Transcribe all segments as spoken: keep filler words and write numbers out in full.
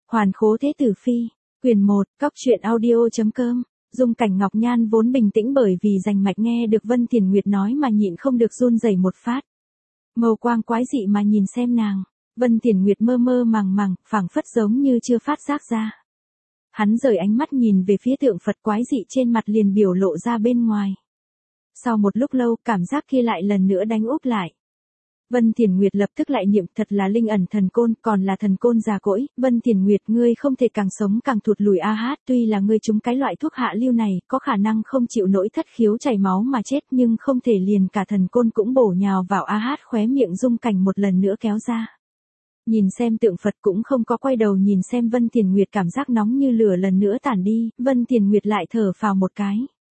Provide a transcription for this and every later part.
Hoàn khố thế tử phi, quyền một, cóc truyện audio.com. Dung Cảnh Ngọc Nhan vốn bình tĩnh bởi vì rành mạch nghe được Vân Tiền Nguyệt nói mà nhịn không được run rẩy một phát. Mâu quang quái dị mà nhìn xem nàng, Vân Tiền Nguyệt mơ mơ màng màng, phảng phất giống như chưa phát giác ra. Hắn rời ánh mắt nhìn về phía tượng Phật quái dị trên mặt liền biểu lộ ra bên ngoài. Sau một lúc lâu, cảm giác kia lại lần nữa đánh úp lại. Vân Tiền Nguyệt lập tức lại niệm thật là linh ẩn thần côn, còn là thần côn già cỗi, Vân Tiền Nguyệt ngươi không thể càng sống càng thụt lùi a hát, tuy là ngươi trúng cái loại thuốc hạ lưu này, có khả năng không chịu nổi thất khiếu chảy máu mà chết nhưng không thể liền cả thần côn cũng bổ nhào vào a hát, khóe miệng Dung Cảnh một lần nữa kéo ra. Nhìn xem tượng Phật cũng không có quay đầu nhìn xem Vân Tiền Nguyệt, cảm giác nóng như lửa lần nữa tản đi, Vân Tiền Nguyệt lại thở phào một cái.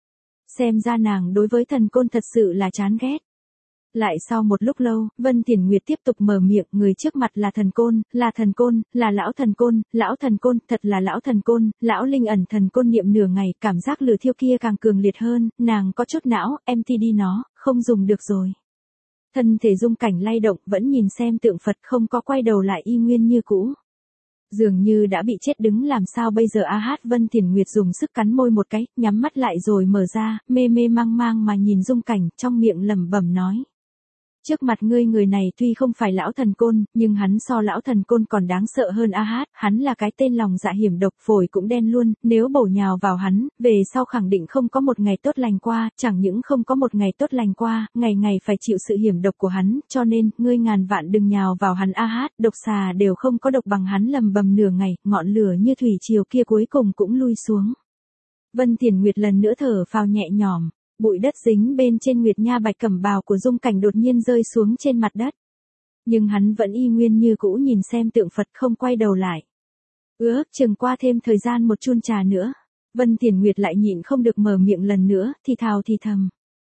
Xem ra nàng đối với thần côn thật sự là chán ghét. Lại sau một lúc lâu, Vân Tiền Nguyệt tiếp tục mở miệng, người trước mặt là thần côn, là thần côn, là lão thần côn, lão thần côn, thật là lão thần côn, lão linh ẩn thần côn niệm nửa ngày, cảm giác lửa thiêu kia càng cường liệt hơn, nàng có chút não, em ti đi nó, không dùng được rồi. Thân thể Dung Cảnh lay động, vẫn nhìn xem tượng Phật không có quay đầu lại y nguyên như cũ. Dường như đã bị chết đứng làm sao bây giờ a hát, Vân Tiền Nguyệt dùng sức cắn môi một cái, nhắm mắt lại rồi mở ra, mê mê mang mang mà nhìn Dung Cảnh, trong miệng lẩm bẩm nói. Trước mặt ngươi người này tuy không phải lão thần côn, nhưng hắn so lão thần côn còn đáng sợ hơn a hát, hắn là cái tên lòng dạ hiểm độc, phổi cũng đen luôn, nếu bổ nhào vào hắn, về sau khẳng định không có một ngày tốt lành qua, chẳng những không có một ngày tốt lành qua, ngày ngày phải chịu sự hiểm độc của hắn, cho nên, ngươi ngàn vạn đừng nhào vào hắn a hát, độc xà đều không có độc bằng hắn, lầm bầm nửa ngày, ngọn lửa như thủy triều kia cuối cùng cũng lui xuống. Vân Tiền Nguyệt lần nữa thở phào nhẹ nhõm. Bụi đất dính bên trên Nguyệt Nha bạch cẩm bào của Dung Cảnh đột nhiên rơi xuống trên mặt đất. Nhưng hắn vẫn y nguyên như cũ nhìn xem tượng Phật không quay đầu lại. Ước chừng qua thêm thời gian một chun trà nữa, Vân Tiền Nguyệt lại nhịn không được mở miệng lần nữa, thì thào thì thầm.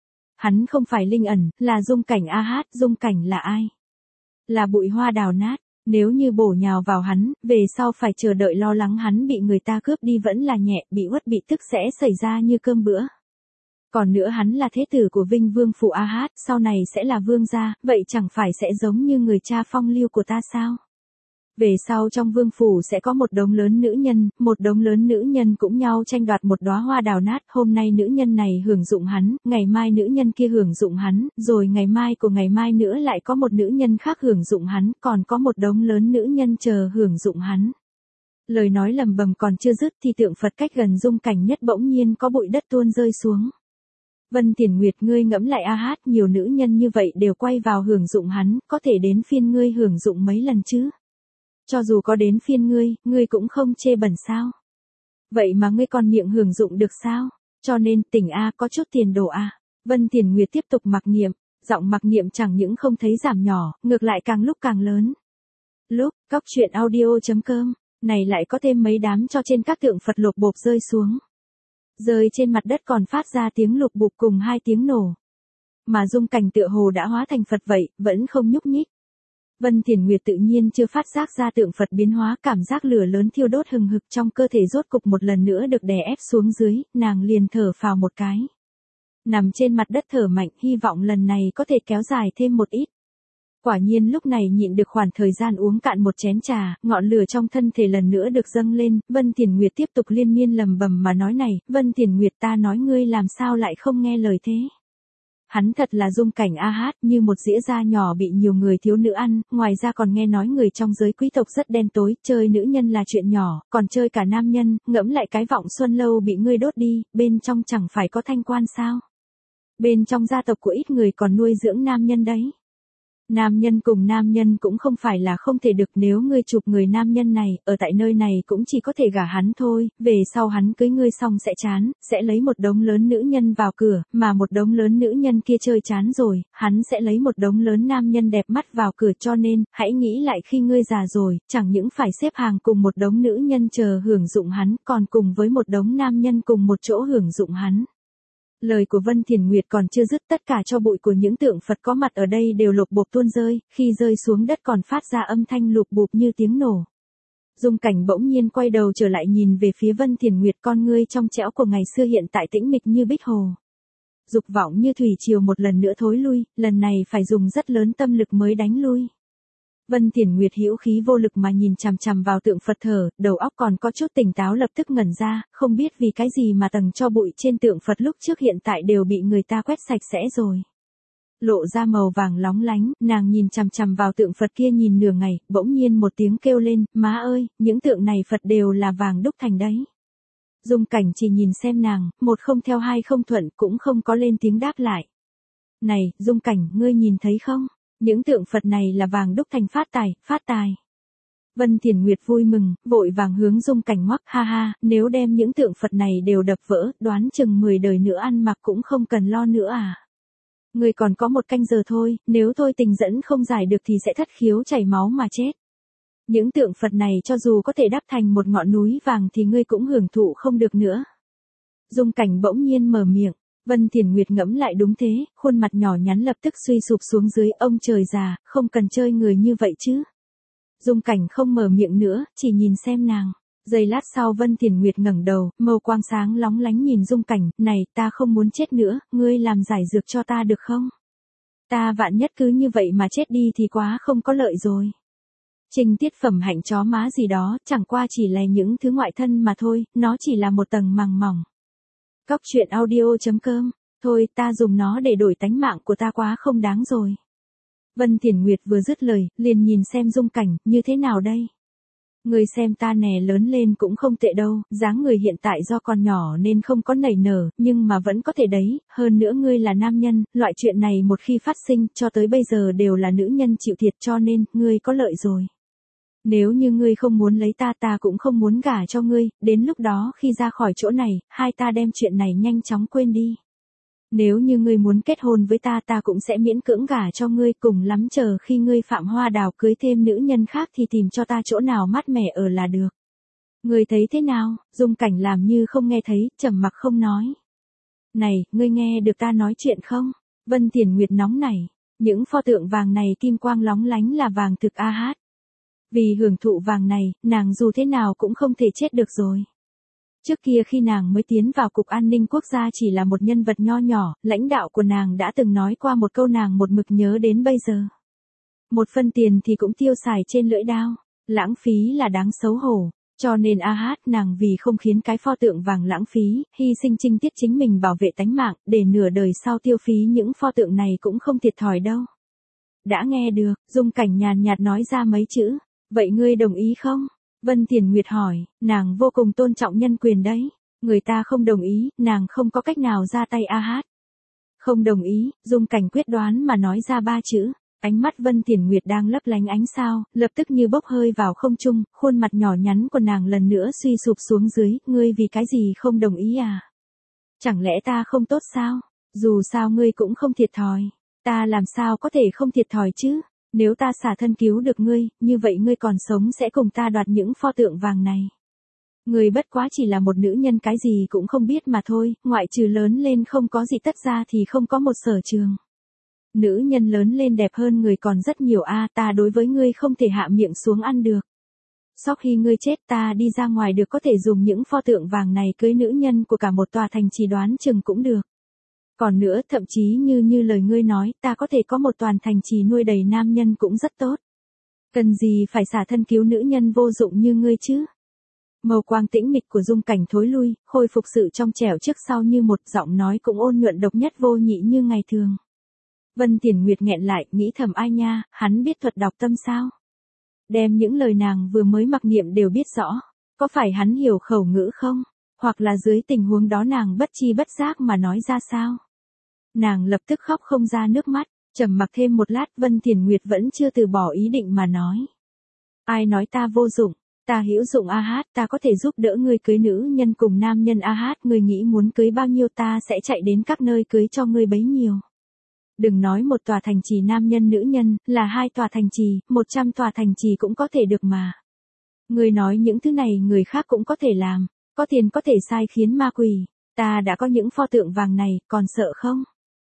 Hắn không phải linh ẩn, là Dung Cảnh a hát, Dung Cảnh là ai? Là bụi hoa đào nát, nếu như bổ nhào vào hắn, về sau phải chờ đợi lo lắng hắn bị người ta cướp đi vẫn là nhẹ, bị uất bị tức sẽ xảy ra như cơm bữa. Còn nữa hắn là thế tử của Vinh Vương Phủ a hát, sau này sẽ là vương gia, vậy chẳng phải sẽ giống như người cha phong lưu của ta sao? Về sau trong vương phủ sẽ có một đống lớn nữ nhân, một đống lớn nữ nhân cũng nhau tranh đoạt một đóa hoa đào nát, hôm nay nữ nhân này hưởng dụng hắn, ngày mai nữ nhân kia hưởng dụng hắn, rồi ngày mai của ngày mai nữa lại có một nữ nhân khác hưởng dụng hắn, còn có một đống lớn nữ nhân chờ hưởng dụng hắn. Lời nói lầm bầm còn chưa dứt thì tượng Phật cách gần Dung Cảnh nhất bỗng nhiên có bụi đất tuôn rơi xuống. Vân Tiền Nguyệt ngươi ngẫm lại a hát, nhiều nữ nhân như vậy đều quay vào hưởng dụng hắn, có thể đến phiên ngươi hưởng dụng mấy lần chứ? Cho dù có đến phiên ngươi, ngươi cũng không chê bẩn sao? Vậy mà ngươi còn miệng hưởng dụng được sao? Cho nên tỉnh a, có chút tiền đồ a. Vân Tiền Nguyệt tiếp tục mặc niệm, giọng mặc niệm chẳng những không thấy giảm nhỏ, ngược lại càng lúc càng lớn. Lúc, cóc truyện audio.com, này lại có thêm mấy đám cho trên các tượng Phật lột bộp rơi xuống. Rơi trên mặt đất còn phát ra tiếng lục bục cùng hai tiếng nổ. Mà Dung Cảnh tựa hồ đã hóa thành Phật vậy, vẫn không nhúc nhích. Vân Tiền Nguyệt tự nhiên chưa phát giác ra tượng Phật biến hóa, cảm giác lửa lớn thiêu đốt hừng hực trong cơ thể rốt cục một lần nữa được đè ép xuống dưới, nàng liền thở phào một cái. Nằm trên mặt đất thở mạnh, hy vọng lần này có thể kéo dài thêm một ít. Quả nhiên lúc này nhịn được khoảng thời gian uống cạn một chén trà, ngọn lửa trong thân thể lần nữa được dâng lên, Vân Tiền Nguyệt tiếp tục liên miên lầm bầm mà nói này, Vân Tiền Nguyệt ta nói ngươi làm sao lại không nghe lời thế. Hắn thật là Dung Cảnh a hát, như một dĩa da nhỏ bị nhiều người thiếu nữ ăn, ngoài ra còn nghe nói người trong giới quý tộc rất đen tối, chơi nữ nhân là chuyện nhỏ, còn chơi cả nam nhân, ngẫm lại cái vọng xuân lâu bị ngươi đốt đi, bên trong chẳng phải có thanh quan sao. Bên trong gia tộc của ít người còn nuôi dưỡng nam nhân đấy. Nam nhân cùng nam nhân cũng không phải là không thể được, nếu ngươi chụp người nam nhân này, ở tại nơi này cũng chỉ có thể gả hắn thôi, về sau hắn cưới ngươi xong sẽ chán, sẽ lấy một đống lớn nữ nhân vào cửa, mà một đống lớn nữ nhân kia chơi chán rồi, hắn sẽ lấy một đống lớn nam nhân đẹp mắt vào cửa, cho nên, hãy nghĩ lại khi ngươi già rồi, chẳng những phải xếp hàng cùng một đống nữ nhân chờ hưởng dụng hắn, còn cùng với một đống nam nhân cùng một chỗ hưởng dụng hắn. Lời của Vân Tiền Nguyệt còn chưa dứt, tất cả cho bụi của những tượng Phật có mặt ở đây đều lột bột tuôn rơi, khi rơi xuống đất còn phát ra âm thanh lụp bụp như tiếng nổ. Dung Cảnh bỗng nhiên quay đầu trở lại nhìn về phía Vân Tiền Nguyệt, con ngươi trong trẻo của ngày xưa hiện tại tĩnh mịch như bích hồ. Dục vọng như thủy triều một lần nữa thối lui, lần này phải dùng rất lớn tâm lực mới đánh lui. Vân Thiển Nguyệt hữu khí vô lực mà nhìn chằm chằm vào tượng Phật thờ, đầu óc còn có chút tỉnh táo lập tức ngẩn ra, không biết vì cái gì mà tầng tro bụi trên tượng Phật lúc trước hiện tại đều bị người ta quét sạch sẽ rồi. Lộ ra màu vàng lóng lánh, nàng nhìn chằm chằm vào tượng Phật kia nhìn nửa ngày, bỗng nhiên một tiếng kêu lên, má ơi, những tượng này Phật đều là vàng đúc thành đấy. Dung Cảnh chỉ nhìn xem nàng, một không theo hai không thuận cũng không có lên tiếng đáp lại. Này, Dung Cảnh, ngươi nhìn thấy không? Những tượng Phật này là vàng đúc thành phát tài, phát tài. Vân Thiển Nguyệt vui mừng, vội vàng hướng Dung Cảnh ngoắc, ha ha, nếu đem những tượng Phật này đều đập vỡ, đoán chừng mười đời nữa ăn mặc cũng không cần lo nữa à. Người còn có một canh giờ thôi, nếu thôi tình dẫn không giải được thì sẽ thất khiếu chảy máu mà chết. Những tượng Phật này cho dù có thể đắp thành một ngọn núi vàng thì ngươi cũng hưởng thụ không được nữa. Dung Cảnh bỗng nhiên mở miệng, Vân Thiển Nguyệt ngẫm lại đúng thế, khuôn mặt nhỏ nhắn lập tức suy sụp xuống dưới, ông trời già, không cần chơi người như vậy chứ. Dung Cảnh không mở miệng nữa, chỉ nhìn xem nàng. Giây lát sau Vân Thiển Nguyệt ngẩng đầu, màu quang sáng lóng lánh nhìn Dung Cảnh, này, ta không muốn chết nữa, ngươi làm giải dược cho ta được không? Ta vạn nhất cứ như vậy mà chết đi thì quá không có lợi rồi. Trình tiết phẩm hạnh chó má gì đó, chẳng qua chỉ là những thứ ngoại thân mà thôi, nó chỉ là một tầng màng mỏng. Cóc truyện audio chấm com, thôi ta dùng nó để đổi tánh mạng của ta quá không đáng rồi. Vân Thiển Nguyệt vừa dứt lời, liền nhìn xem Dung Cảnh, như thế nào đây? Người xem ta nè lớn lên cũng không tệ đâu, dáng người hiện tại do còn nhỏ nên không có nảy nở, nhưng mà vẫn có thể đấy, hơn nữa ngươi là nam nhân, loại chuyện này một khi phát sinh, cho tới bây giờ đều là nữ nhân chịu thiệt cho nên, ngươi có lợi rồi. Nếu như ngươi không muốn lấy ta ta cũng không muốn gả cho ngươi, đến lúc đó khi ra khỏi chỗ này, hai ta đem chuyện này nhanh chóng quên đi. Nếu như ngươi muốn kết hôn với ta ta cũng sẽ miễn cưỡng gả cho ngươi, cùng lắm chờ khi ngươi Phạm Hoa Đào cưới thêm nữ nhân khác thì tìm cho ta chỗ nào mát mẻ ở là được. Ngươi thấy thế nào? Dung Cảnh làm như không nghe thấy, trầm mặc không nói. Này, ngươi nghe được ta nói chuyện không? Vân Thiển Nguyệt nóng nảy, những pho tượng vàng này kim quang lóng lánh là vàng thực a hát. Vì hưởng thụ vàng này, nàng dù thế nào cũng không thể chết được rồi. Trước kia khi nàng mới tiến vào Cục An ninh Quốc gia chỉ là một nhân vật nho nhỏ, lãnh đạo của nàng đã từng nói qua một câu nàng một mực nhớ đến bây giờ. Một phân tiền thì cũng tiêu xài trên lưỡi đao, lãng phí là đáng xấu hổ, cho nên a hát nàng vì không khiến cái pho tượng vàng lãng phí, hy sinh trinh tiết chính mình bảo vệ tánh mạng, để nửa đời sau tiêu phí những pho tượng này cũng không thiệt thòi đâu. Đã nghe được, Dung Cảnh nhàn nhạt nói ra mấy chữ, vậy ngươi đồng ý không? Vân Thiển Nguyệt hỏi, nàng vô cùng tôn trọng nhân quyền đấy, người ta không đồng ý, nàng không có cách nào ra tay a hát. Không đồng ý, Dung Cảnh quyết đoán mà nói ra ba chữ, ánh mắt Vân Thiển Nguyệt đang lấp lánh ánh sao, lập tức như bốc hơi vào không trung, khuôn mặt nhỏ nhắn của nàng lần nữa suy sụp xuống dưới, ngươi vì cái gì không đồng ý à? Chẳng lẽ ta không tốt sao? Dù sao ngươi cũng không thiệt thòi, ta làm sao có thể không thiệt thòi chứ? Nếu ta xả thân cứu được ngươi, như vậy ngươi còn sống sẽ cùng ta đoạt những pho tượng vàng này. Ngươi bất quá chỉ là một nữ nhân cái gì cũng không biết mà thôi, ngoại trừ lớn lên không có gì tất ra thì không có một sở trường. Nữ nhân lớn lên đẹp hơn người còn rất nhiều a, ta đối với ngươi không thể hạ miệng xuống ăn được. Sau khi ngươi chết ta đi ra ngoài được có thể dùng những pho tượng vàng này cưới nữ nhân của cả một tòa thành trì đoán chừng cũng được. Còn nữa thậm chí như như lời ngươi nói, ta có thể có một toàn thành trì nuôi đầy nam nhân cũng rất tốt. Cần gì phải xả thân cứu nữ nhân vô dụng như ngươi chứ? Màu quang tĩnh mịch của Dung Cảnh thối lui, khôi phục sự trong trẻo trước sau như một giọng nói cũng ôn nhuận độc nhất vô nhị như ngày thường. Vân Thiển Nguyệt nghẹn lại, nghĩ thầm ai nha, hắn biết thuật đọc tâm sao? Đem những lời nàng vừa mới mặc niệm đều biết rõ, có phải hắn hiểu khẩu ngữ không? Hoặc là dưới tình huống đó nàng bất chi bất giác mà nói ra sao? Nàng lập tức khóc không ra nước mắt, trầm mặc thêm một lát Vân Thiển Nguyệt vẫn chưa từ bỏ ý định mà nói. Ai nói ta vô dụng, ta hữu dụng a hát, ta có thể giúp đỡ ngươi cưới nữ nhân cùng nam nhân a hát, ngươi nghĩ muốn cưới bao nhiêu ta sẽ chạy đến các nơi cưới cho ngươi bấy nhiêu. Đừng nói một tòa thành trì nam nhân nữ nhân, là hai tòa thành trì, một trăm tòa thành trì cũng có thể được mà. Ngươi nói những thứ này người khác cũng có thể làm, có tiền có thể sai khiến ma quỷ, ta đã có những pho tượng vàng này, còn sợ không?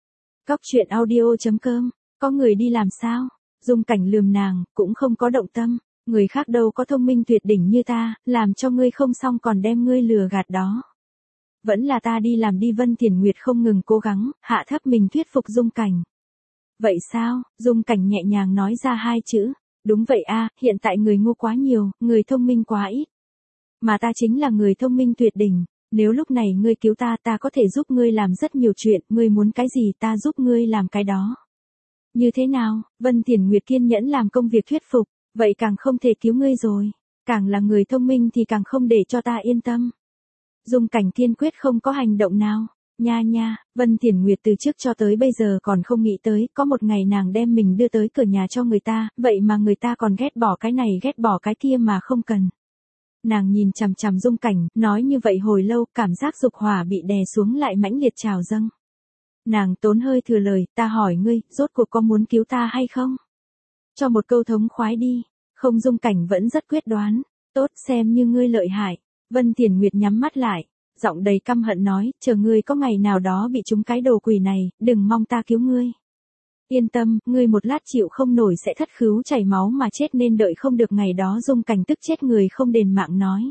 Cóc truyện audio chấm com, có người đi làm sao? Dung Cảnh lườm nàng, cũng không có động tâm, người khác đâu có thông minh tuyệt đỉnh như ta, làm cho ngươi không xong còn đem ngươi lừa gạt đó. Vẫn là ta đi làm đi. Vân Thiển Nguyệt không ngừng cố gắng, hạ thấp mình thuyết phục Dung Cảnh. Vậy sao? Dung Cảnh nhẹ nhàng nói ra hai chữ, Đúng vậy a, hiện tại người ngu quá nhiều, người thông minh quá ít. Mà ta chính là người thông minh tuyệt đỉnh, nếu lúc này ngươi cứu ta, ta có thể giúp ngươi làm rất nhiều chuyện, ngươi muốn cái gì ta giúp ngươi làm cái đó. Như thế nào? Vân Thiển Nguyệt kiên nhẫn làm công việc thuyết phục, vậy càng không thể cứu ngươi rồi, càng là người thông minh thì càng không để cho ta yên tâm. Dung Cảnh kiên quyết không có hành động nào. Nha nha, Vân Thiển Nguyệt từ trước cho tới bây giờ còn không nghĩ tới, có một ngày nàng đem mình đưa tới cửa nhà cho người ta, vậy mà người ta còn ghét bỏ cái này ghét bỏ cái kia mà không cần. Nàng nhìn chằm chằm Dung Cảnh, nói như vậy hồi lâu, cảm giác dục hỏa bị đè xuống lại mãnh liệt trào dâng. Nàng tốn hơi thừa lời, ta hỏi ngươi, rốt cuộc có muốn cứu ta hay không? Cho một câu thống khoái đi, không. Dung Cảnh vẫn rất quyết đoán, tốt, xem như ngươi lợi hại. Vân Thiển Nguyệt nhắm mắt lại, giọng đầy căm hận nói, chờ ngươi có ngày nào đó bị trúng cái đồ quỷ này, đừng mong ta cứu ngươi. Yên tâm, ngươi một lát chịu không nổi sẽ thất khứu chảy máu mà chết nên đợi không được ngày đó. Dung Cảnh tức chết người không đền mạng nói.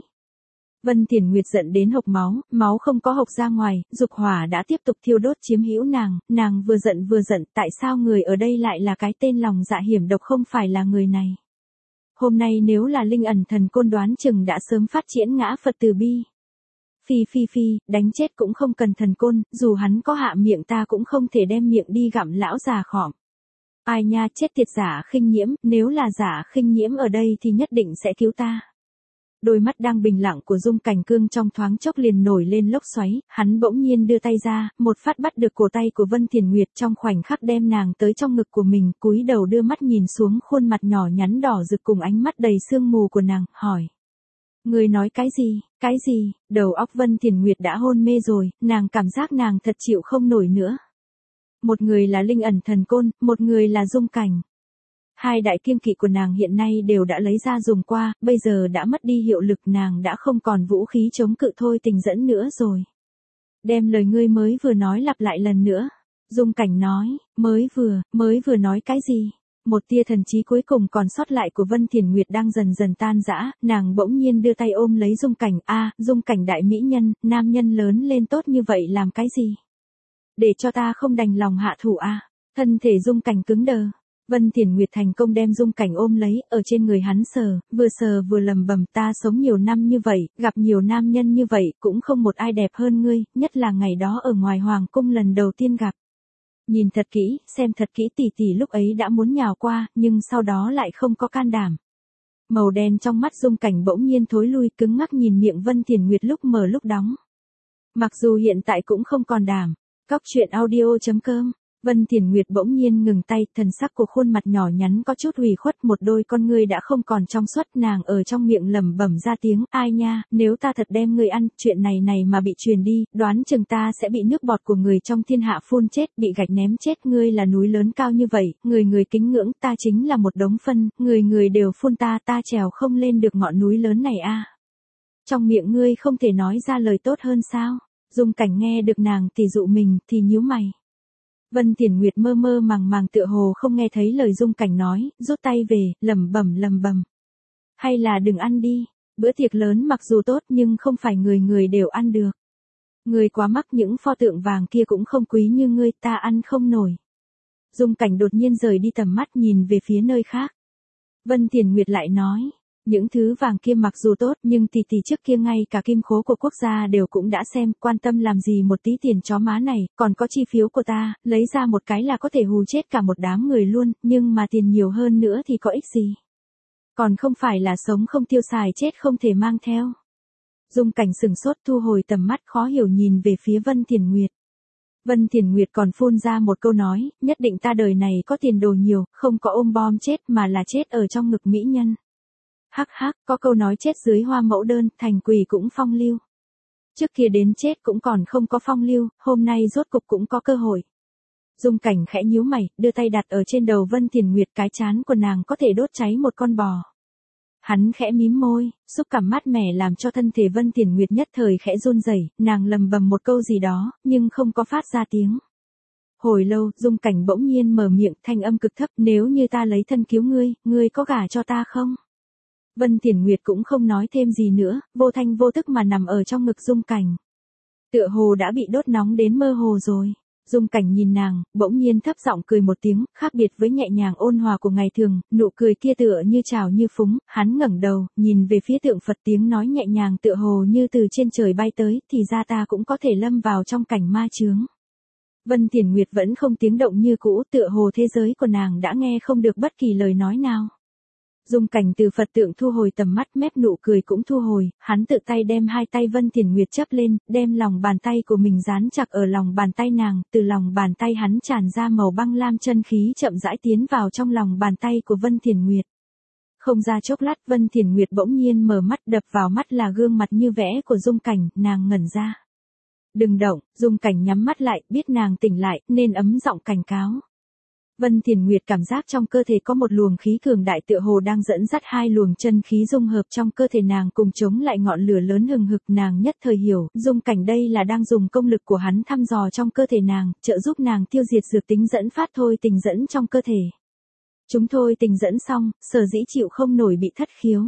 Vân Thiển Nguyệt giận đến hộc máu, máu không có hộc ra ngoài, dục hỏa đã tiếp tục thiêu đốt chiếm hữu nàng, nàng vừa giận vừa giận, tại sao người ở đây lại là cái tên lòng dạ hiểm độc không phải là người này. Hôm nay nếu là Linh Ẩn Thần Côn đoán chừng đã sớm phát triển ngã Phật từ bi. Phi phi phi, đánh chết cũng không cần thần côn, dù hắn có hạ miệng ta cũng không thể đem miệng đi gặm lão già khỏm. Ai nha, chết tiệt giả khinh nhiễm, nếu là giả khinh nhiễm ở đây thì nhất định sẽ cứu ta. Đôi mắt đang bình lặng của Dung Cảnh Cương trong thoáng chốc liền nổi lên lốc xoáy, hắn bỗng nhiên đưa tay ra, một phát bắt được cổ tay của Vân Thiển Nguyệt trong khoảnh khắc đem nàng tới trong ngực của mình, cúi đầu đưa mắt nhìn xuống khuôn mặt nhỏ nhắn đỏ rực cùng ánh mắt đầy sương mù của nàng, hỏi. Người nói cái gì, cái gì, đầu óc Vân Thiển Nguyệt đã hôn mê rồi, nàng cảm giác nàng thật chịu không nổi nữa. Một người là Linh Ẩn Thần Côn, một người là Dung Cảnh. Hai đại kiêng kỵ của nàng hiện nay đều đã lấy ra dùng qua, bây giờ đã mất đi hiệu lực, nàng đã không còn vũ khí chống cự thôi tình dẫn nữa rồi. Đem lời ngươi mới vừa nói lặp lại lần nữa. Dung Cảnh nói, mới vừa, mới vừa nói cái gì? Một tia thần trí cuối cùng còn sót lại của Vân Thiển Nguyệt đang dần dần tan rã, nàng bỗng nhiên đưa tay ôm lấy Dung Cảnh, a, Dung Cảnh đại mỹ nhân, nam nhân lớn lên tốt như vậy làm cái gì? Để cho ta không đành lòng hạ thủ a. À. Thân thể Dung Cảnh cứng đờ. Vân Thiển Nguyệt thành công đem Dung Cảnh ôm lấy, ở trên người hắn sờ, vừa sờ vừa lầm bầm, ta sống nhiều năm như vậy, gặp nhiều nam nhân như vậy, cũng không một ai đẹp hơn ngươi, nhất là ngày đó ở ngoài hoàng cung lần đầu tiên gặp. Nhìn thật kỹ, xem thật kỹ, tỷ tỷ lúc ấy đã muốn nhào qua, nhưng sau đó lại không có can đảm. Màu đen trong mắt Dung Cảnh bỗng nhiên thối lui, cứng ngắc nhìn miệng Vân Thiển Nguyệt lúc mở lúc đóng. Mặc dù hiện tại cũng không còn đảm. Cóc truyện audio chấm com. Vân Thiển Nguyệt bỗng nhiên ngừng tay, thần sắc của khuôn mặt nhỏ nhắn có chút ủy khuất, một đôi con ngươi đã không còn trong suốt, nàng ở trong miệng lẩm bẩm ra tiếng, ai nha, nếu ta thật đem ngươi ăn, chuyện này này mà bị truyền đi, đoán chừng ta sẽ bị nước bọt của người trong thiên hạ phun chết, bị gạch ném chết, ngươi là núi lớn cao như vậy, người người kính ngưỡng, ta chính là một đống phân, người người đều phun ta, ta trèo không lên được ngọn núi lớn này a. Trong miệng ngươi không thể nói ra lời tốt hơn sao? Dung Cảnh nghe được nàng tỉ dụ mình, thì nhíu mày. Vân Thiển Nguyệt mơ mơ màng màng tựa hồ không nghe thấy lời Dung Cảnh nói, rút tay về, lẩm bẩm lẩm bẩm. Hay là đừng ăn đi, bữa tiệc lớn mặc dù tốt nhưng không phải người người đều ăn được. Người quá mắc những pho tượng vàng kia cũng không quý như ngươi, ta ăn không nổi. Dung Cảnh đột nhiên rời đi tầm mắt nhìn về phía nơi khác. Vân Thiển Nguyệt lại nói. Những thứ vàng kia mặc dù tốt nhưng tỷ tỷ trước kia ngay cả kim khố của quốc gia đều cũng đã xem, quan tâm làm gì một tí tiền chó má này, còn có chi phiếu của ta, lấy ra một cái là có thể hù chết cả một đám người luôn, nhưng mà tiền nhiều hơn nữa thì có ích gì? Còn không phải là sống không tiêu xài chết không thể mang theo. Dung Cảnh sừng sốt thu hồi tầm mắt khó hiểu nhìn về phía Vân Thiển Nguyệt. Vân Thiển Nguyệt còn phun ra một câu nói, nhất định ta đời này có tiền đồ nhiều, không có ôm bom chết mà là chết ở trong ngực mỹ nhân. Hắc hắc, có câu nói chết dưới hoa mẫu đơn, thành quỷ cũng phong lưu. Trước kia đến chết cũng còn không có phong lưu, hôm nay rốt cục cũng có cơ hội. Dung Cảnh khẽ nhíu mày, đưa tay đặt ở trên đầu Vân Thiển Nguyệt, cái trán của nàng có thể đốt cháy một con bò. Hắn khẽ mím môi, xúc cảm mát mẻ làm cho thân thể Vân Thiển Nguyệt nhất thời khẽ run rẩy, nàng lầm bầm một câu gì đó, nhưng không có phát ra tiếng. Hồi lâu, Dung Cảnh bỗng nhiên mở miệng, thanh âm cực thấp, nếu như ta lấy thân cứu ngươi, ngươi có gả cho ta không? Vân Thiển Nguyệt cũng không nói thêm gì nữa, vô thanh vô tức mà nằm ở trong ngực Dung Cảnh. Tựa hồ đã bị đốt nóng đến mơ hồ rồi. Dung Cảnh nhìn nàng, bỗng nhiên thấp giọng cười một tiếng, khác biệt với nhẹ nhàng ôn hòa của ngày thường, nụ cười kia tựa như trào như phúng, hắn ngẩng đầu, nhìn về phía tượng Phật, tiếng nói nhẹ nhàng tựa hồ như từ trên trời bay tới, thì ra ta cũng có thể lâm vào trong cảnh ma chướng. Vân Thiển Nguyệt vẫn không tiếng động như cũ, tựa hồ thế giới của nàng đã nghe không được bất kỳ lời nói nào. Dung Cảnh từ Phật tượng thu hồi tầm mắt, mép nụ cười cũng thu hồi, hắn tự tay đem hai tay Vân Thiển Nguyệt chấp lên, đem lòng bàn tay của mình dán chặt ở lòng bàn tay nàng, từ lòng bàn tay hắn tràn ra màu băng lam chân khí chậm rãi tiến vào trong lòng bàn tay của Vân Thiển Nguyệt. Không ra chốc lát, Vân Thiển Nguyệt bỗng nhiên mở mắt, đập vào mắt là gương mặt như vẽ của Dung Cảnh, nàng ngẩn ra. Đừng động, Dung Cảnh nhắm mắt lại, biết nàng tỉnh lại, nên ấm giọng cảnh cáo. Vân Thiển Nguyệt cảm giác trong cơ thể có một luồng khí cường đại tựa hồ đang dẫn dắt hai luồng chân khí dung hợp trong cơ thể nàng cùng chống lại ngọn lửa lớn hừng hực, nàng nhất thời hiểu, Dung Cảnh đây là đang dùng công lực của hắn thăm dò trong cơ thể nàng, trợ giúp nàng tiêu diệt dược tính dẫn phát thôi tình dẫn trong cơ thể. Chúng thôi tình dẫn xong, sở dĩ chịu không nổi bị thất khiếu.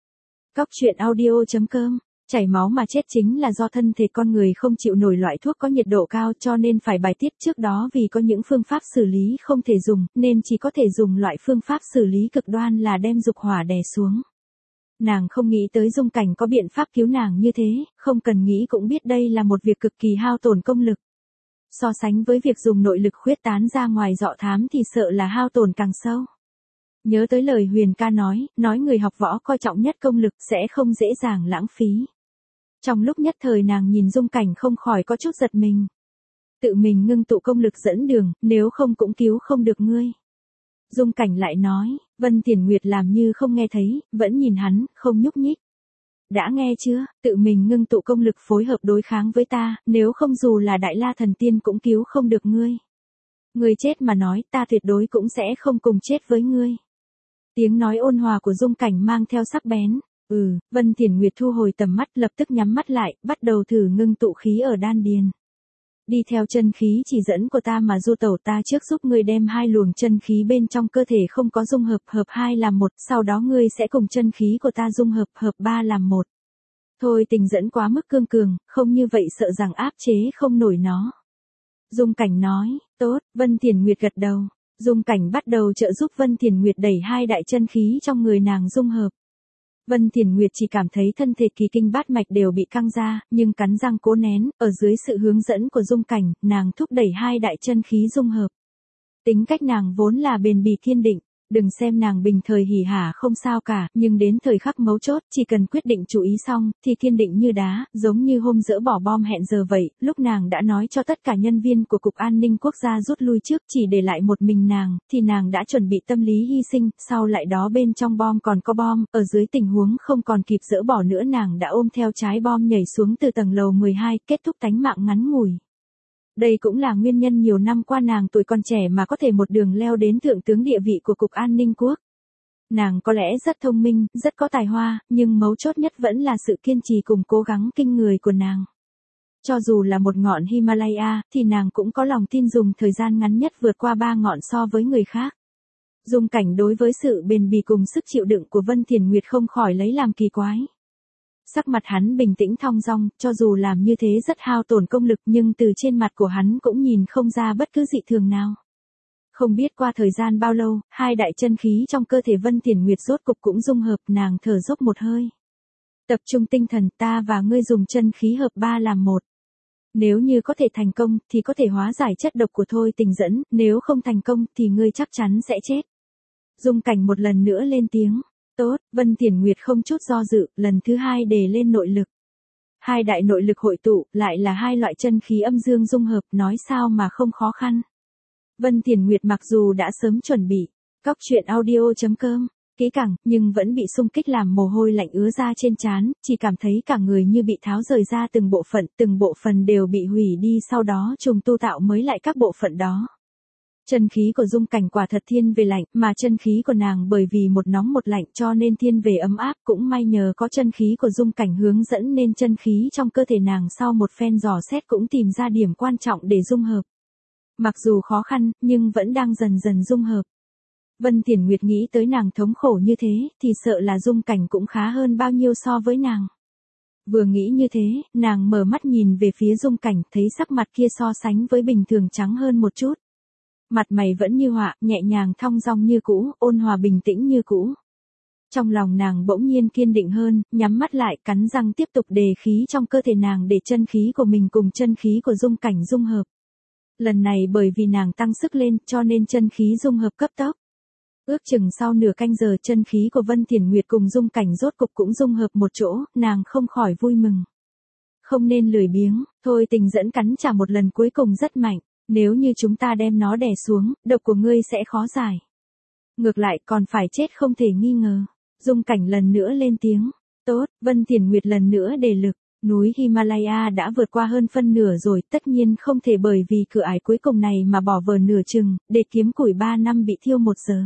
Cóc truyện audio chấm com. Chảy máu mà chết chính là do thân thể con người không chịu nổi loại thuốc có nhiệt độ cao, cho nên phải bài tiết trước đó, vì có những phương pháp xử lý không thể dùng, nên chỉ có thể dùng loại phương pháp xử lý cực đoan là đem dục hỏa đè xuống. Nàng không nghĩ tới Dung Cảnh có biện pháp cứu nàng như thế, không cần nghĩ cũng biết đây là một việc cực kỳ hao tổn công lực. So sánh với việc dùng nội lực khuyết tán ra ngoài dọ thám thì sợ là hao tổn càng sâu. Nhớ tới lời Huyền ca nói, nói người học võ coi trọng nhất công lực sẽ không dễ dàng lãng phí. Trong lúc nhất thời nàng nhìn Dung Cảnh không khỏi có chút giật mình. Tự mình ngưng tụ công lực dẫn đường, nếu không cũng cứu không được ngươi. Dung Cảnh lại nói, Vân Thiển Nguyệt làm như không nghe thấy, vẫn nhìn hắn, không nhúc nhích. Đã nghe chưa, tự mình ngưng tụ công lực phối hợp đối kháng với ta, nếu không dù là Đại La Thần Tiên cũng cứu không được ngươi. Ngươi chết mà nói, ta tuyệt đối cũng sẽ không cùng chết với ngươi. Tiếng nói ôn hòa của Dung Cảnh mang theo sắc bén. Ừ, Vân Thiển Nguyệt thu hồi tầm mắt, lập tức nhắm mắt lại, bắt đầu thử ngưng tụ khí ở đan điền. Đi theo chân khí chỉ dẫn của ta mà du tẩu, ta trước giúp ngươi đem hai luồng chân khí bên trong cơ thể không có dung hợp, hợp hai làm một, sau đó ngươi sẽ cùng chân khí của ta dung hợp, hợp ba làm một. Thôi tình dẫn quá mức cương cường, không như vậy sợ rằng áp chế không nổi nó. Dung Cảnh nói, tốt, Vân Thiển Nguyệt gật đầu. Dung Cảnh bắt đầu trợ giúp Vân Thiển Nguyệt đẩy hai đại chân khí trong người nàng dung hợp. Vân Thiển Nguyệt chỉ cảm thấy thân thể kỳ kinh bát mạch đều bị căng ra, nhưng cắn răng cố nén, ở dưới sự hướng dẫn của Dung Cảnh, nàng thúc đẩy hai đại chân khí dung hợp. Tính cách nàng vốn là bền bỉ kiên định, đừng xem nàng bình thời hỉ hả không sao cả, nhưng đến thời khắc mấu chốt, chỉ cần quyết định chú ý xong, thì kiên định như đá, giống như hôm dỡ bỏ bom hẹn giờ vậy, lúc nàng đã nói cho tất cả nhân viên của Cục An ninh Quốc gia rút lui trước, chỉ để lại một mình nàng, thì nàng đã chuẩn bị tâm lý hy sinh, sau lại đó bên trong bom còn có bom, ở dưới tình huống không còn kịp dỡ bỏ nữa nàng đã ôm theo trái bom nhảy xuống từ tầng lầu mười hai, kết thúc tánh mạng ngắn ngủi. Đây cũng là nguyên nhân nhiều năm qua nàng tuổi còn trẻ mà có thể một đường leo đến thượng tướng địa vị của Cục An ninh Quốc. Nàng có lẽ rất thông minh, rất có tài hoa, nhưng mấu chốt nhất vẫn là sự kiên trì cùng cố gắng kinh người của nàng. Cho dù là một ngọn Himalaya, thì nàng cũng có lòng tin dùng thời gian ngắn nhất vượt qua ba ngọn so với người khác. Dung Cảnh đối với sự bền bỉ cùng sức chịu đựng của Vân Thiển Nguyệt không khỏi lấy làm kỳ quái. Sắc mặt hắn bình tĩnh thong dong, cho dù làm như thế rất hao tổn công lực nhưng từ trên mặt của hắn cũng nhìn không ra bất cứ dị thường nào. Không biết qua thời gian bao lâu, hai đại chân khí trong cơ thể Vân Thiển Nguyệt rốt cục cũng dung hợp, nàng thở dốc một hơi. Tập trung tinh thần, ta và ngươi dùng chân khí hợp ba làm một. Nếu như có thể thành công thì có thể hóa giải chất độc của thôi tình dẫn, nếu không thành công thì ngươi chắc chắn sẽ chết. Dung Cảnh một lần nữa lên tiếng. Tốt, Vân Thiển Nguyệt không chút do dự, lần thứ hai đề lên nội lực. Hai đại nội lực hội tụ, lại là hai loại chân khí âm dương dung hợp, nói sao mà không khó khăn. Vân Thiển Nguyệt mặc dù đã sớm chuẩn bị, cóc truyện audio chấm com, kỹ càng, nhưng vẫn bị xung kích làm mồ hôi lạnh ứa ra trên trán, chỉ cảm thấy cả người như bị tháo rời ra từng bộ phận, từng bộ phận đều bị hủy đi, sau đó trùng tu tạo mới lại các bộ phận đó. Chân khí của Dung Cảnh quả thật thiên về lạnh, mà chân khí của nàng bởi vì một nóng một lạnh cho nên thiên về ấm áp, cũng may nhờ có chân khí của Dung Cảnh hướng dẫn nên chân khí trong cơ thể nàng sau một phen dò xét cũng tìm ra điểm quan trọng để dung hợp. Mặc dù khó khăn, nhưng vẫn đang dần dần dung hợp. Vân Thiển Nguyệt nghĩ tới nàng thống khổ như thế, thì sợ là Dung Cảnh cũng khá hơn bao nhiêu so với nàng. Vừa nghĩ như thế, nàng mở mắt nhìn về phía Dung Cảnh, thấy sắc mặt kia so sánh với bình thường trắng hơn một chút. Mặt mày vẫn như họa, nhẹ nhàng thong dong như cũ, ôn hòa bình tĩnh như cũ. Trong lòng nàng bỗng nhiên kiên định hơn, nhắm mắt lại, cắn răng tiếp tục đề khí trong cơ thể nàng để chân khí của mình cùng chân khí của Dung Cảnh dung hợp. Lần này bởi vì nàng tăng sức lên, cho nên chân khí dung hợp cấp tốc. Ước chừng sau nửa canh giờ chân khí của Vân Thiển Nguyệt cùng Dung Cảnh rốt cục cũng dung hợp một chỗ, nàng không khỏi vui mừng. Không nên lười biếng, thôi Tình dẫn cắn trả một lần cuối cùng rất mạnh, nếu như chúng ta đem nó đè xuống, độc của ngươi sẽ khó giải. Ngược lại còn phải chết không thể nghi ngờ. Dung Cảnh lần nữa lên tiếng, tốt, Vân Thiển Nguyệt lần nữa đề lực. Núi Himalaya đã vượt qua hơn phân nửa rồi, tất nhiên không thể bởi vì cửa ải cuối cùng này mà bỏ vờ nửa chừng, để kiếm củi ba năm bị thiêu một giờ.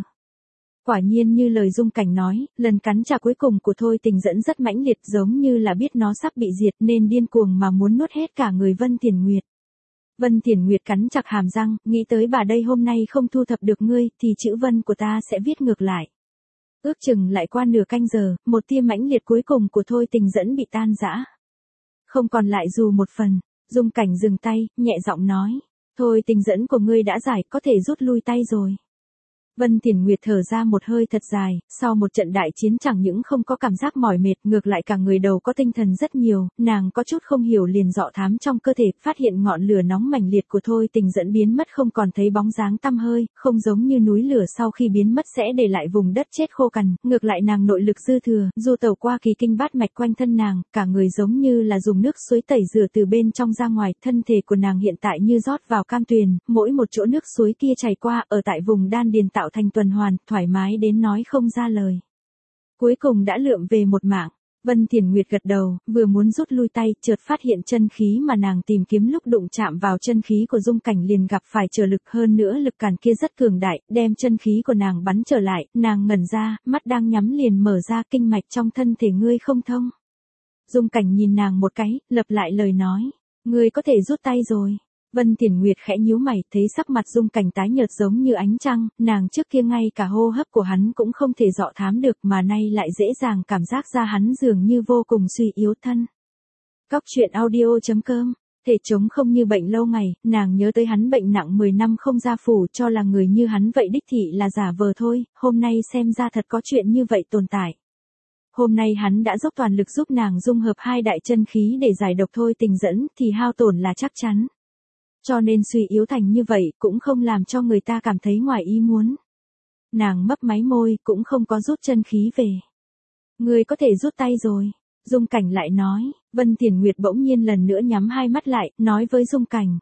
Quả nhiên như lời Dung Cảnh nói, lần cắn trả cuối cùng của Thôi Tình dẫn rất mãnh liệt, giống như là biết nó sắp bị diệt nên điên cuồng mà muốn nuốt hết cả người Vân Thiển Nguyệt. Vân Thiển Nguyệt cắn chặt hàm răng, nghĩ tới bà đây hôm nay không thu thập được ngươi, thì chữ Vân của ta sẽ viết ngược lại. Ước chừng lại qua nửa canh giờ, một tia mãnh liệt cuối cùng của Thôi Tình dẫn bị tan rã. Không còn lại dù một phần, Dung Cảnh dừng tay, nhẹ giọng nói, thôi Tình dẫn của ngươi đã giải, có thể rút lui tay rồi. Vân Thiển Nguyệt thở ra một hơi thật dài, sau một trận đại chiến chẳng những không có cảm giác mỏi mệt, ngược lại cả người đầu có tinh thần rất nhiều, nàng có chút không hiểu liền dọ thám trong cơ thể, phát hiện ngọn lửa nóng mãnh liệt của Thôi Tình dẫn biến mất không còn thấy bóng dáng tăm hơi, không giống như núi lửa sau khi biến mất sẽ để lại vùng đất chết khô cằn, ngược lại nàng nội lực dư thừa, du tẩu qua kỳ kinh bát mạch quanh thân nàng, cả người giống như là dùng nước suối tẩy rửa từ bên trong ra ngoài, thân thể của nàng hiện tại như rót vào cam tuyền, mỗi một chỗ nước suối kia chảy qua, ở tại vùng đan điền tạo thành tuần hoàn, thoải mái đến nói không ra lời. Cuối cùng đã lượm về một mạng. Vân Thiển Nguyệt gật đầu, vừa muốn rút lui tay, chợt phát hiện chân khí mà nàng tìm kiếm lúc đụng chạm vào chân khí của Dung Cảnh liền gặp phải trở lực, hơn nữa lực cản kia rất cường đại, đem chân khí của nàng bắn trở lại, nàng ngẩn ra, mắt đang nhắm liền mở ra, kinh mạch trong thân thể ngươi không thông. Dung Cảnh nhìn nàng một cái, lặp lại lời nói, ngươi có thể rút tay rồi. Vân Thiển Nguyệt khẽ nhíu mày, thấy sắc mặt Dung Cảnh tái nhợt giống như ánh trăng, nàng trước kia ngay cả hô hấp của hắn cũng không thể dọ thám được mà nay lại dễ dàng cảm giác ra hắn dường như vô cùng suy yếu thân. Cóc truyện audio chấm com, thể chống không như bệnh lâu ngày, nàng nhớ tới hắn bệnh nặng mười năm không ra phủ, cho là người như hắn vậy đích thị là giả vờ thôi, hôm nay xem ra thật có chuyện như vậy tồn tại. Hôm nay hắn đã dốc toàn lực giúp nàng dung hợp hai đại chân khí để giải độc Thôi Tình dẫn, thì hao tổn là chắc chắn. Cho nên suy yếu thành như vậy cũng không làm cho người ta cảm thấy ngoài ý muốn. Nàng mấp máy môi, cũng không có rút chân khí về. Ngươi có thể rút tay rồi. Dung Cảnh lại nói, Vân Thiển Nguyệt bỗng nhiên lần nữa nhắm hai mắt lại, nói với Dung Cảnh.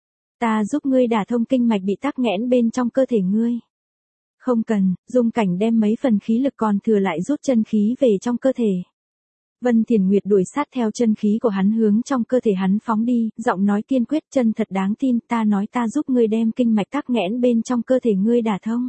Ta giúp ngươi đả thông kinh mạch bị tắc nghẽn bên trong cơ thể ngươi. Không cần, Dung Cảnh đem mấy phần khí lực còn thừa lại rút chân khí về trong cơ thể. Vân Thiển Nguyệt đuổi sát theo chân khí của hắn hướng trong cơ thể hắn phóng đi, giọng nói kiên quyết chân thật đáng tin, ta nói ta giúp ngươi đem kinh mạch tắc nghẽn bên trong cơ thể ngươi đả thông.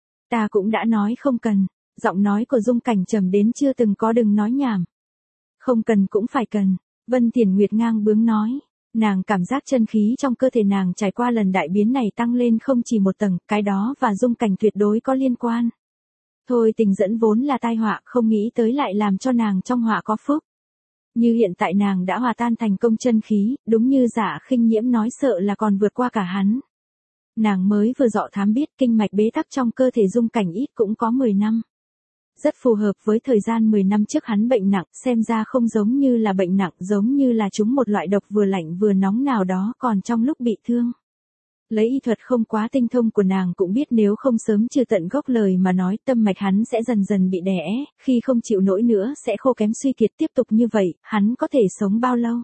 Ta cũng đã nói không cần, giọng nói của Dung Cảnh trầm đến chưa từng có, đừng nói nhảm. Không cần cũng phải cần, Vân Thiển Nguyệt ngang bướng nói, nàng cảm giác chân khí trong cơ thể nàng trải qua lần đại biến này tăng lên không chỉ một tầng, cái đó và Dung Cảnh tuyệt đối có liên quan. Thôi Tình dẫn vốn là tai họa, không nghĩ tới lại làm cho nàng trong họa có phúc. Như hiện tại nàng đã hòa tan thành công chân khí, đúng như Dạ Khinh Nhiễm nói sợ là còn vượt qua cả hắn. Nàng mới vừa dọ thám biết kinh mạch bế tắc trong cơ thể Dung Cảnh ít cũng có mười năm. Rất phù hợp với thời gian mười năm trước hắn bệnh nặng, xem ra không giống như là bệnh nặng, giống như là trúng một loại độc vừa lạnh vừa nóng nào đó còn trong lúc bị thương. Lấy y thuật không quá tinh thông của nàng cũng biết nếu không sớm trừ tận gốc lời mà nói tâm mạch hắn sẽ dần dần bị đè ép, khi không chịu nổi nữa sẽ khô kém suy kiệt, tiếp tục như vậy, hắn có thể sống bao lâu?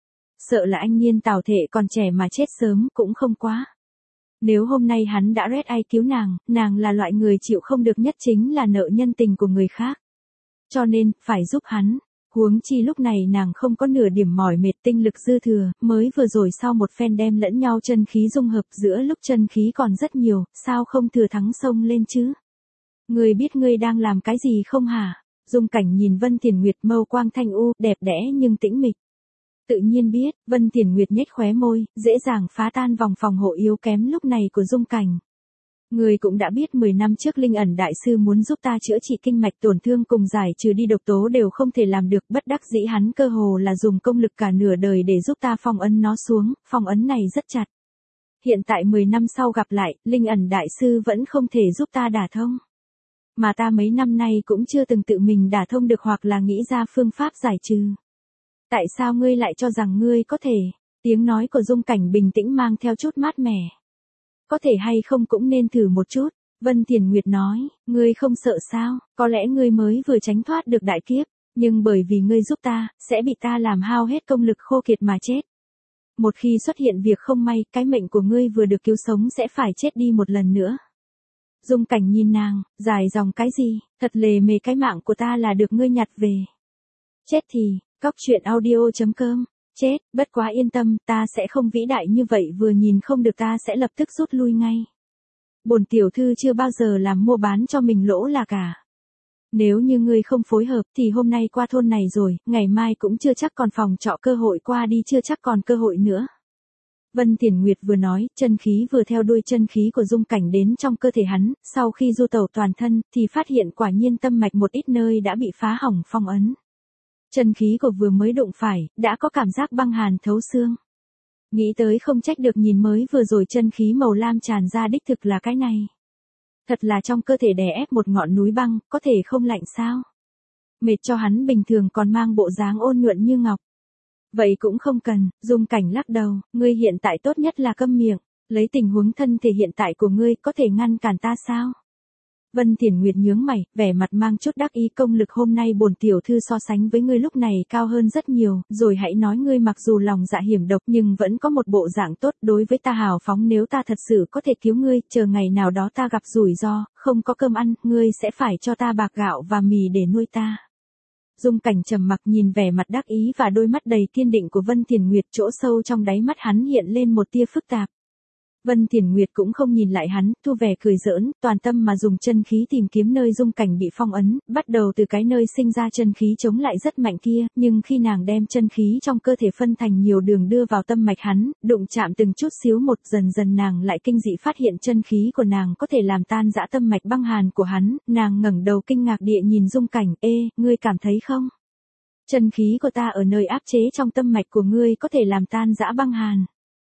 Sợ là anh Nhiên Tào Thệ còn trẻ mà chết sớm cũng không quá. Nếu hôm nay hắn đã red ai cứu nàng, nàng là loại người chịu không được nhất chính là nợ nhân tình của người khác. Cho nên, phải giúp hắn. Huống chi lúc này nàng không có nửa điểm mỏi mệt, tinh lực dư thừa, mới vừa rồi sau một phen đem lẫn nhau chân khí dung hợp, giữa lúc chân khí còn rất nhiều, sao không thừa thắng xông lên chứ? Ngươi biết ngươi đang làm cái gì không hả? Dung Cảnh nhìn Vân Thiển Nguyệt, mâu quang thanh u, đẹp đẽ nhưng tĩnh mịch. Tự nhiên biết, Vân Thiển Nguyệt nhếch khóe môi, dễ dàng phá tan vòng phòng hộ yếu kém lúc này của Dung Cảnh. Ngươi cũng đã biết mười năm trước Linh ẩn đại sư muốn giúp ta chữa trị kinh mạch tổn thương cùng giải trừ đi độc tố đều không thể làm được, bất đắc dĩ hắn cơ hồ là dùng công lực cả nửa đời để giúp ta phong ấn nó xuống, phong ấn này rất chặt. Hiện tại mười năm sau gặp lại, Linh ẩn đại sư vẫn không thể giúp ta đả thông. Mà ta mấy năm nay cũng chưa từng tự mình đả thông được hoặc là nghĩ ra phương pháp giải trừ. Tại sao ngươi lại cho rằng ngươi có thể? Tiếng nói của Dung Cảnh bình tĩnh mang theo chút mát mẻ. Có thể hay không cũng nên thử một chút. Vân Thiền Nguyệt nói, ngươi không sợ sao, có lẽ ngươi mới vừa tránh thoát được đại kiếp, nhưng bởi vì ngươi giúp ta, sẽ bị ta làm hao hết công lực khô kiệt mà chết. Một khi xuất hiện việc không may, cái mệnh của ngươi vừa được cứu sống sẽ phải chết đi một lần nữa. Dung Cảnh nhìn nàng, dài dòng cái gì, thật lề mề cái mạng của ta là được ngươi nhặt về. Chết thì, cóc truyện audio chấm com. Chết, bất quá yên tâm, ta sẽ không vĩ đại như vậy, vừa nhìn không được ta sẽ lập tức rút lui ngay. Bổn tiểu thư chưa bao giờ làm mua bán cho mình lỗ là cả. Nếu như ngươi không phối hợp thì hôm nay qua thôn này rồi, ngày mai cũng chưa chắc còn phòng trọ cơ hội, qua đi chưa chắc còn cơ hội nữa. Vân Thiền Nguyệt vừa nói, chân khí vừa theo đuôi chân khí của Dung Cảnh đến trong cơ thể hắn, sau khi du tẩu toàn thân thì phát hiện quả nhiên tâm mạch một ít nơi đã bị phá hỏng phong ấn. Chân khí của vừa mới đụng phải, đã có cảm giác băng hàn thấu xương. Nghĩ tới không trách được, nhìn mới vừa rồi chân khí màu lam tràn ra đích thực là cái này. Thật là trong cơ thể đè ép một ngọn núi băng, có thể không lạnh sao? Mệt cho hắn bình thường còn mang bộ dáng ôn nhuận như ngọc. Vậy cũng không cần, Dung Cảnh lắc đầu, ngươi hiện tại tốt nhất là câm miệng, lấy tình huống thân thể hiện tại của ngươi có thể ngăn cản ta sao? Vân Thiền Nguyệt nhướng mày, vẻ mặt mang chút đắc ý, công lực hôm nay bổn tiểu thư so sánh với ngươi lúc này cao hơn rất nhiều, rồi hãy nói ngươi mặc dù lòng dạ hiểm độc nhưng vẫn có một bộ dạng tốt, đối với ta hào phóng, nếu ta thật sự có thể cứu ngươi, chờ ngày nào đó ta gặp rủi ro, không có cơm ăn, ngươi sẽ phải cho ta bạc gạo và mì để nuôi ta. Dung Cảnh trầm mặc nhìn vẻ mặt đắc ý và đôi mắt đầy kiên định của Vân Thiền Nguyệt, chỗ sâu trong đáy mắt hắn hiện lên một tia phức tạp. Vân Thiền Nguyệt cũng không nhìn lại hắn, thu vẻ cười giỡn, toàn tâm mà dùng chân khí tìm kiếm nơi Dung Cảnh bị phong ấn, bắt đầu từ cái nơi sinh ra chân khí chống lại rất mạnh kia, nhưng khi nàng đem chân khí trong cơ thể phân thành nhiều đường đưa vào tâm mạch hắn, đụng chạm từng chút xíu một, dần dần nàng lại kinh dị phát hiện chân khí của nàng có thể làm tan rã tâm mạch băng hàn của hắn, nàng ngẩng đầu kinh ngạc địa nhìn Dung Cảnh, ê, ngươi cảm thấy không? Chân khí của ta ở nơi áp chế trong tâm mạch của ngươi có thể làm tan rã băng hàn.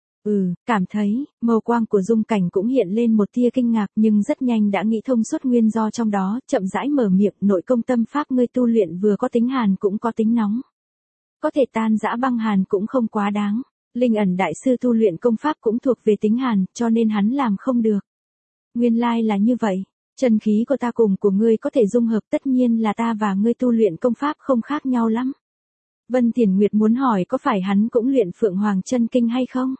Ừ, cảm thấy, màu quang của Dung Cảnh cũng hiện lên một tia kinh ngạc nhưng rất nhanh đã nghĩ thông suốt nguyên do trong đó, chậm rãi mở miệng, nội công tâm pháp ngươi tu luyện vừa có tính hàn cũng có tính nóng. Có thể tan rã băng hàn cũng không quá đáng. Linh ẩn đại sư tu luyện công pháp cũng thuộc về tính hàn, cho nên hắn làm không được. Nguyên lai là như vậy, chân khí của ta cùng của ngươi có thể dung hợp, tất nhiên là ta và ngươi tu luyện công pháp không khác nhau lắm. Vân Thiền Nguyệt muốn hỏi có phải hắn cũng luyện Phượng Hoàng chân kinh hay không?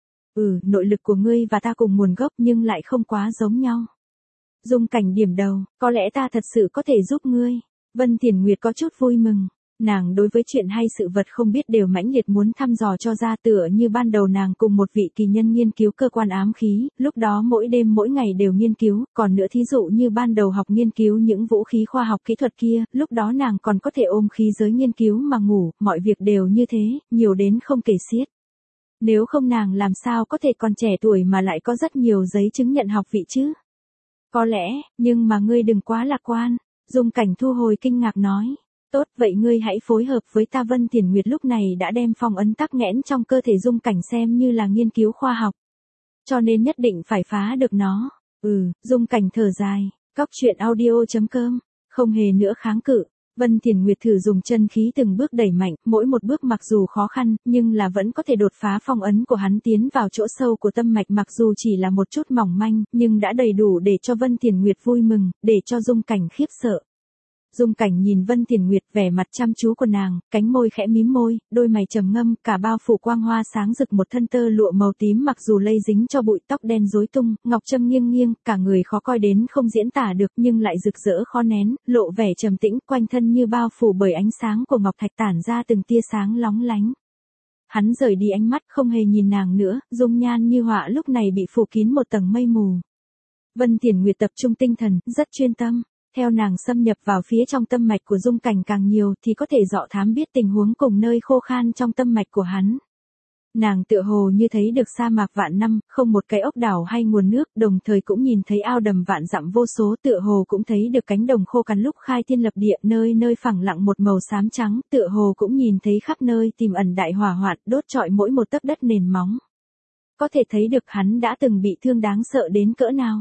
Ừ, nội lực của ngươi và ta cùng nguồn gốc nhưng lại không quá giống nhau. Dung Cảnh điểm đầu, có lẽ ta thật sự có thể giúp ngươi. Vân Thiền Nguyệt có chút vui mừng. Nàng đối với chuyện hay sự vật không biết đều mãnh liệt muốn thăm dò cho ra, tựa như ban đầu nàng cùng một vị kỳ nhân nghiên cứu cơ quan ám khí, lúc đó mỗi đêm mỗi ngày đều nghiên cứu, còn nữa thí dụ như ban đầu học nghiên cứu những vũ khí khoa học kỹ thuật kia, lúc đó nàng còn có thể ôm khí giới nghiên cứu mà ngủ, mọi việc đều như thế, nhiều đến không kể xiết. Nếu không nàng làm sao có thể còn trẻ tuổi mà lại có rất nhiều giấy chứng nhận học vị chứ? Có lẽ, nhưng mà ngươi đừng quá lạc quan. Dung Cảnh thu hồi kinh ngạc nói. Tốt, vậy ngươi hãy phối hợp với ta. Vân Thiền Nguyệt lúc này đã đem phong ấn tắc nghẽn trong cơ thể Dung Cảnh xem như là nghiên cứu khoa học. Cho nên nhất định phải phá được nó. Ừ, Dung Cảnh thở dài. Cóc truyện audio chấm com. Không hề nữa kháng cự. Vân Thiền Nguyệt thử dùng chân khí từng bước đẩy mạnh, mỗi một bước mặc dù khó khăn, nhưng là vẫn có thể đột phá phong ấn của hắn tiến vào chỗ sâu của tâm mạch, mặc dù chỉ là một chút mỏng manh, nhưng đã đầy đủ để cho Vân Thiền Nguyệt vui mừng, để cho Dung Cảnh khiếp sợ. Dung Cảnh nhìn Vân Thiền Nguyệt, vẻ mặt chăm chú của nàng, cánh môi khẽ mím môi, đôi mày trầm ngâm, cả bao phủ quang hoa sáng rực một thân tơ lụa màu tím, mặc dù lây dính cho bụi tóc đen rối tung, ngọc trâm nghiêng nghiêng, cả người khó coi đến không diễn tả được, nhưng lại rực rỡ khó nén, lộ vẻ trầm tĩnh, quanh thân như bao phủ bởi ánh sáng của ngọc thạch tản ra từng tia sáng lóng lánh. Hắn rời đi ánh mắt, không hề nhìn nàng nữa, dung nhan như họa lúc này bị phủ kín một tầng mây mù. Vân Thiền Nguyệt tập trung tinh thần, rất chuyên tâm. Theo nàng xâm nhập vào phía trong tâm mạch của Dung Cảnh càng nhiều thì có thể dọ thám biết tình huống cùng nơi khô khan trong tâm mạch của hắn. Nàng tựa hồ như thấy được sa mạc vạn năm, không một cái ốc đảo hay nguồn nước, đồng thời cũng nhìn thấy ao đầm vạn dặm vô số, tựa hồ cũng thấy được cánh đồng khô cằn lúc khai thiên lập địa, nơi nơi phẳng lặng một màu xám trắng, tựa hồ cũng nhìn thấy khắp nơi tiềm ẩn đại hỏa hoạn, đốt trọi mỗi một tấc đất nền móng. Có thể thấy được hắn đã từng bị thương đáng sợ đến cỡ nào.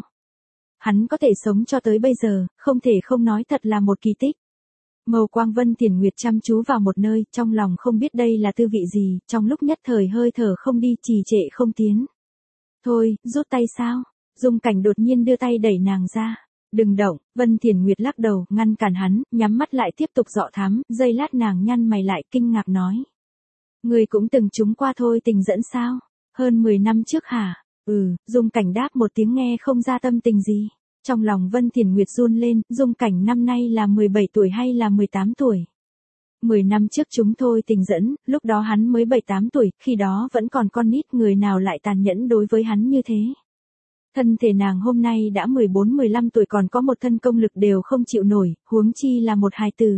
Hắn có thể sống cho tới bây giờ, không thể không nói thật là một kỳ tích. Màu quang Vân Thiền Nguyệt chăm chú vào một nơi, trong lòng không biết đây là tư vị gì, trong lúc nhất thời hơi thở không đi, trì trệ không tiến. Thôi, rút tay sao? Dung Cảnh đột nhiên đưa tay đẩy nàng ra. Đừng động, Vân Thiền Nguyệt lắc đầu, ngăn cản hắn, nhắm mắt lại tiếp tục dọ thám, giây lát nàng nhăn mày lại kinh ngạc nói. Người cũng từng trúng qua thôi tình dẫn sao? Hơn mười năm trước hả? Ừ, Dung Cảnh đáp một tiếng nghe không ra tâm tình gì. Trong lòng Vân Thiền Nguyệt run lên, Dung Cảnh năm nay là mười bảy tuổi hay là mười tám tuổi? mười năm trước chúng thôi tình dẫn, lúc đó hắn mới bảy tám tuổi, khi đó vẫn còn con nít, người nào lại tàn nhẫn đối với hắn như thế. Thân thể nàng hôm nay đã mười bốn mười lăm tuổi còn có một thân công lực đều không chịu nổi, huống chi là một hài tử.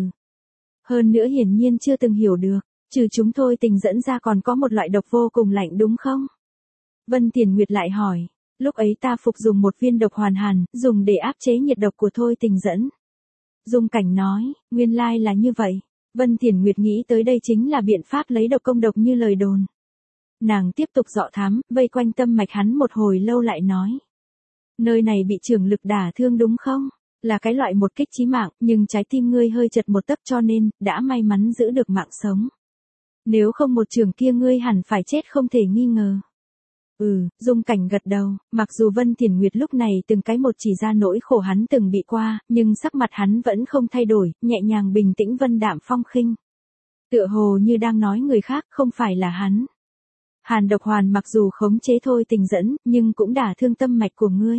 Hơn nữa hiển nhiên chưa từng hiểu được, trừ chúng thôi tình dẫn ra còn có một loại độc vô cùng lạnh đúng không? Vân Thiền Nguyệt lại hỏi. Lúc ấy ta phục dùng một viên độc hoàn hàn, dùng để áp chế nhiệt độc của thôi tình dẫn. Dung Cảnh nói, nguyên lai là như vậy. Vân Thiền Nguyệt nghĩ tới đây chính là biện pháp lấy độc công độc như lời đồn. Nàng tiếp tục dọ thám, vây quanh tâm mạch hắn một hồi lâu lại nói. Nơi này bị trường lực đả thương đúng không? Là cái loại một kích chí mạng, nhưng trái tim ngươi hơi chật một tấc cho nên, đã may mắn giữ được mạng sống. Nếu không một trường kia ngươi hẳn phải chết không thể nghi ngờ. Ừ, Dung Cảnh gật đầu, mặc dù Vân Thiền Nguyệt lúc này từng cái một chỉ ra nỗi khổ hắn từng bị qua, nhưng sắc mặt hắn vẫn không thay đổi, nhẹ nhàng bình tĩnh vân đạm phong khinh. Tựa hồ như đang nói người khác, không phải là hắn. Hàn độc hoàn mặc dù khống chế thôi tình dẫn, nhưng cũng đả thương tâm mạch của ngươi.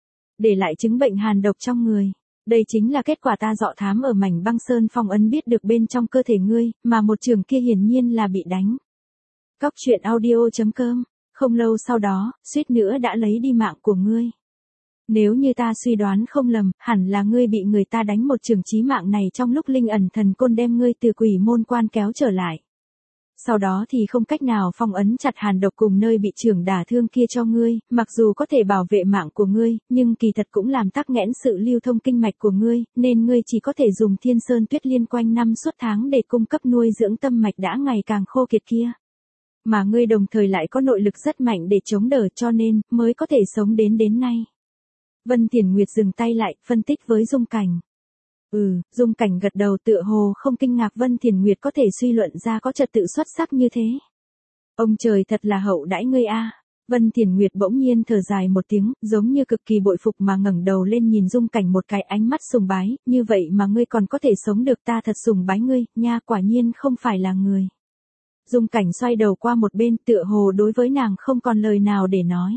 Để lại chứng bệnh hàn độc trong người. Đây chính là kết quả ta dọ thám ở mảnh băng sơn phong ấn biết được bên trong cơ thể ngươi, mà một trường kia hiển nhiên là bị đánh. Cóc truyện audio chấm com. Không lâu sau đó, suýt nữa đã lấy đi mạng của ngươi. Nếu như ta suy đoán không lầm, hẳn là ngươi bị người ta đánh một trường chí mạng này trong lúc linh ẩn thần côn đem ngươi từ quỷ môn quan kéo trở lại. Sau đó thì không cách nào phong ấn chặt hàn độc cùng nơi bị trường đả thương kia cho ngươi, mặc dù có thể bảo vệ mạng của ngươi, nhưng kỳ thật cũng làm tắc nghẽn sự lưu thông kinh mạch của ngươi, nên ngươi chỉ có thể dùng thiên sơn tuyết liên quanh năm suốt tháng để cung cấp nuôi dưỡng tâm mạch đã ngày càng khô kiệt kia. Mà ngươi đồng thời lại có nội lực rất mạnh để chống đỡ cho nên, mới có thể sống đến đến nay. Vân Thiền Nguyệt dừng tay lại, phân tích với Dung Cảnh. Ừ, Dung Cảnh gật đầu tựa hồ không kinh ngạc Vân Thiền Nguyệt có thể suy luận ra có trật tự xuất sắc như thế. Ông trời thật là hậu đãi ngươi a. Vân Thiền Nguyệt bỗng nhiên thở dài một tiếng, giống như cực kỳ bội phục mà ngẩng đầu lên nhìn Dung Cảnh một cái ánh mắt sùng bái, như vậy mà ngươi còn có thể sống được, ta thật sùng bái ngươi, nha, quả nhiên không phải là người. Dung Cảnh xoay đầu qua một bên, tựa hồ đối với nàng không còn lời nào để nói.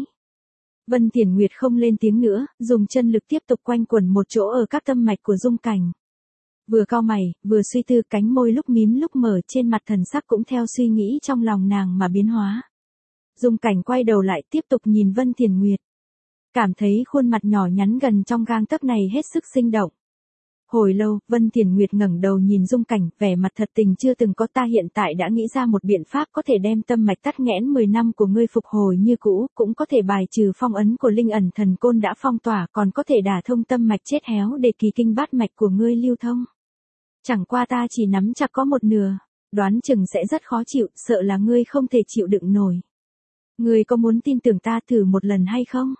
Vân Thiền Nguyệt không lên tiếng nữa, dùng chân lực tiếp tục quanh quẩn một chỗ ở các tâm mạch của Dung Cảnh. Vừa cau mày, vừa suy tư, cánh môi lúc mím lúc mở, trên mặt thần sắc cũng theo suy nghĩ trong lòng nàng mà biến hóa. Dung Cảnh quay đầu lại tiếp tục nhìn Vân Thiền Nguyệt. Cảm thấy khuôn mặt nhỏ nhắn gần trong gang tấc này hết sức sinh động. Hồi lâu, Vân Thiền Nguyệt ngẩng đầu nhìn Dung Cảnh, vẻ mặt thật tình chưa từng có, ta hiện tại đã nghĩ ra một biện pháp có thể đem tâm mạch tắc nghẽn mười năm của ngươi phục hồi như cũ, cũng có thể bài trừ phong ấn của linh ẩn thần côn đã phong tỏa, còn có thể đả thông tâm mạch chết héo để kỳ kinh bát mạch của ngươi lưu thông. Chẳng qua ta chỉ nắm chắc có một nửa, đoán chừng sẽ rất khó chịu, sợ là ngươi không thể chịu đựng nổi. Ngươi có muốn tin tưởng ta thử một lần hay không?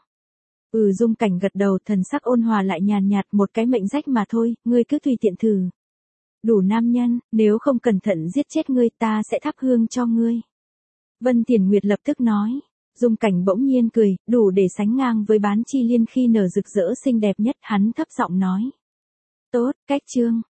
Ừ, Dung Cảnh gật đầu, thần sắc ôn hòa lại nhàn nhạt, một cái mệnh rách mà thôi, ngươi cứ tùy tiện thử. Đủ nam nhân, nếu không cẩn thận giết chết ngươi ta sẽ thắp hương cho ngươi. Vân Thiền Nguyệt lập tức nói. Dung Cảnh bỗng nhiên cười, đủ để sánh ngang với Bán Chi Liên khi nở rực rỡ xinh đẹp nhất, hắn thấp giọng nói. Tốt, cách chương.